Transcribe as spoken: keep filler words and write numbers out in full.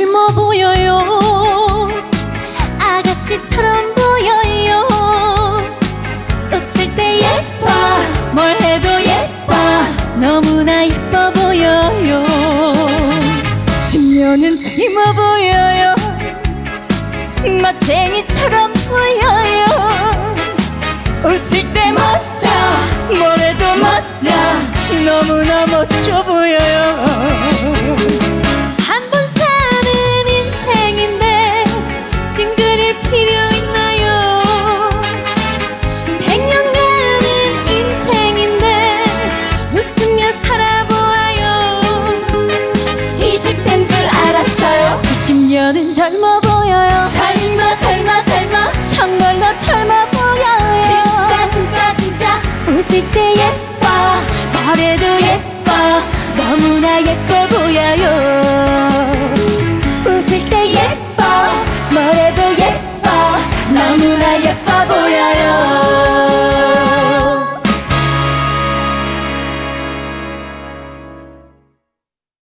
젊어 보여요. 아가씨처럼 보여요. 웃을 때 예뻐, 뭘 해도 예뻐, 너무나 예뻐 보여요. 십 년은 젊어 보여요. 멋쟁이처럼 보여요. 웃을 때 멋져, 뭘 해도 멋져, 너무나 멋져 보여요. 한 번 사는 인생인데 징그릴 필요 있나요? 백 년 가는 인생인데 웃으며 살아